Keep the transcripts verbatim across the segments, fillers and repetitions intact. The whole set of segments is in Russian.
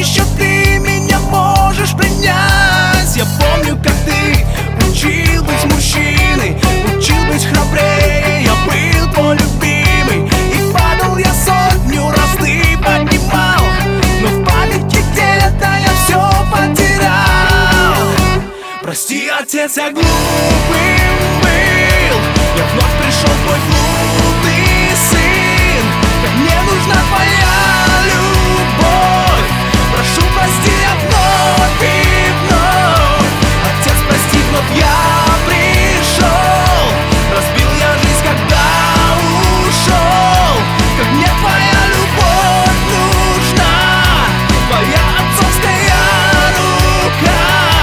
еще ты меня можешь принять? Я помню, как ты учил быть мужчиной, учил быть храбрее. Я был твой любимый, и падал я сотню раз, ты поднимал, но в памяти где-то я все потерял. Прости, отец, я глупым был, я вновь пришел в твой блудный сын. Как мне нужна твоя любовь, прошу, прости, я вновь и вновь. Отец, прости, вновь я пришел, разбил я жизнь, когда ушел. Как мне твоя любовь нужна, твоя отцовская рука.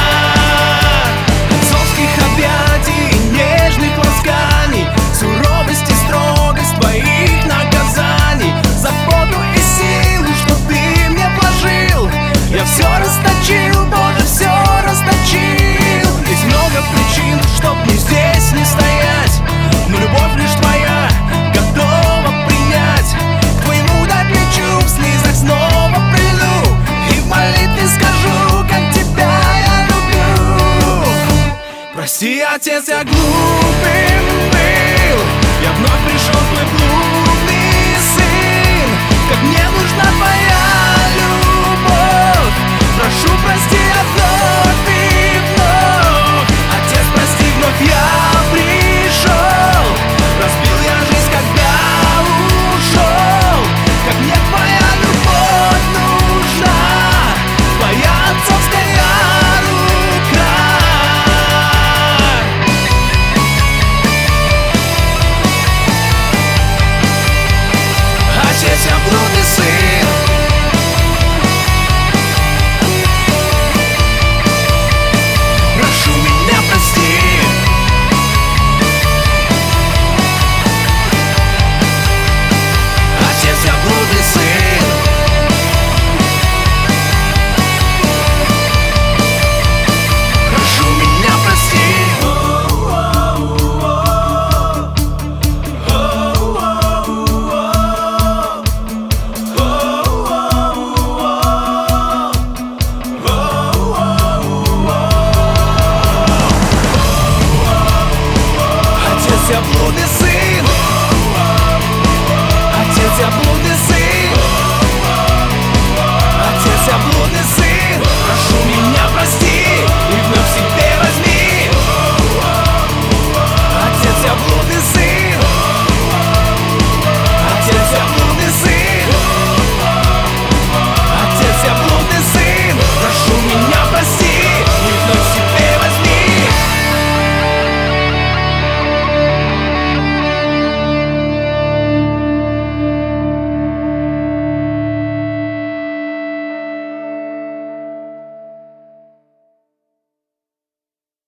Отцовских объятий и нежных ласканий, суровость и строгость твоих наказаний, заботу и силу, что ты мне вложил, я все расточил, Боже, все расточил. Есть много причин, чтоб мне здесь не стоять, но любовь лишь твоя готова принять. К твоему дать плечу, в слезах снова приду, и в молитве скажу, как тебя я люблю. Прости, отец, я глупый